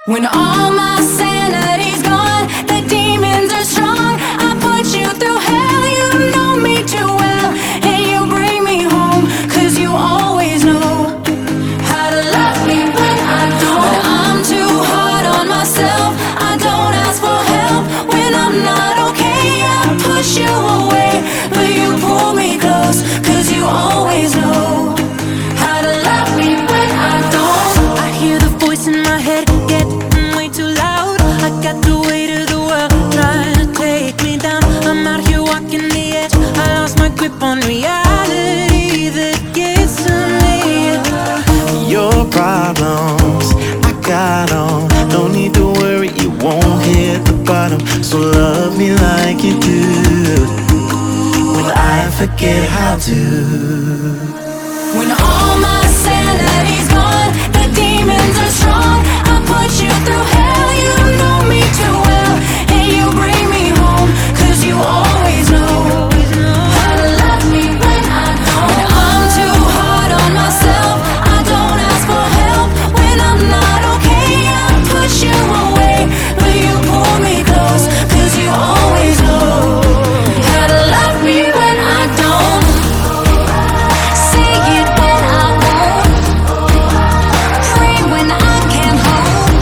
When all my sanity's gone, the demons are strong. I put you through hell, you know me too well. And you bring me home, 'cause you always know how to love me when I don't. When I'm too hard on myself, I don't ask for help. When I'm not okay, I push you away, but you pull me close, 'cause you always know how to love me when I don't. I hear the voice in my head getting way too loud. I got the weight of the world trying to take me down. I'm out here walking the edge, I lost my grip on reality that gets to me. Your problems, I got 'em. No need to worry, you won't hit the bottom. So love me like you do, when I forget how to. When all my sanity's gone, the demons are strong. I put you through hell, you know me too well. And you bring me home, 'cause you always know how to love me when I don't. When I'm too hard on myself, I don't ask for help. When I'm not okay, I push you away, but you pull me close, 'cause you always know how to love me when I don't. Say it when I won't, pray when I can't hold.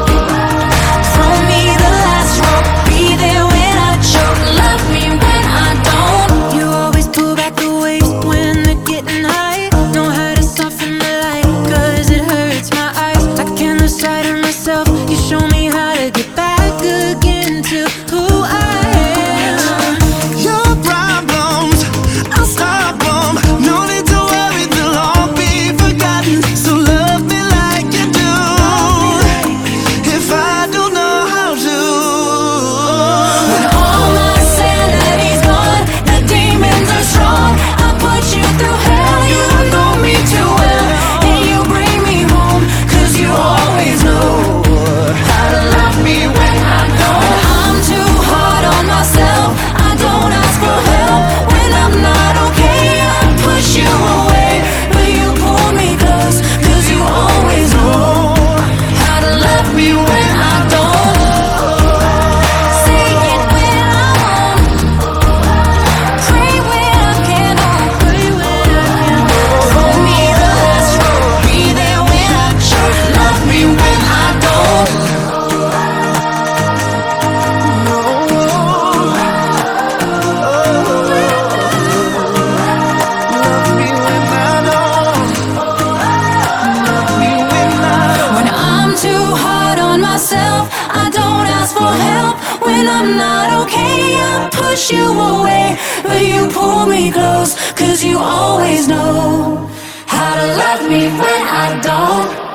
Throw me the last rope, be there when I choke. Love me when I don't. You always pull back the waves when they're getting high. Know how to soften the light, 'cause it hurts my eyes. I can't lose sight of myself, you show me how to get back again to who I am. Your problems, I'll stop 'em. No need to worry, they'll all be forgotten. So love me like you do, if I don't know how to. When all my sanity's gone, the demons are strong. I put you through hell, you know me too well. And you bring me home, 'cause you always know how to love me when I don't. When I'm too hard on myself, I don't ask for help. When I'm not okay, I push you away, but you pull me close, 'cause you always know how to love me when I don't. Say it when I won't, pray when I can't hold. Throw me the last rope, be there when I choke. Love me when I don't. Love me when I don't. Love me when I don't. When I'm too hard on myself, I don't ask for help. When I'm not okay, I push you away, but you pull me close, 'cause you always know how to love me when I don't.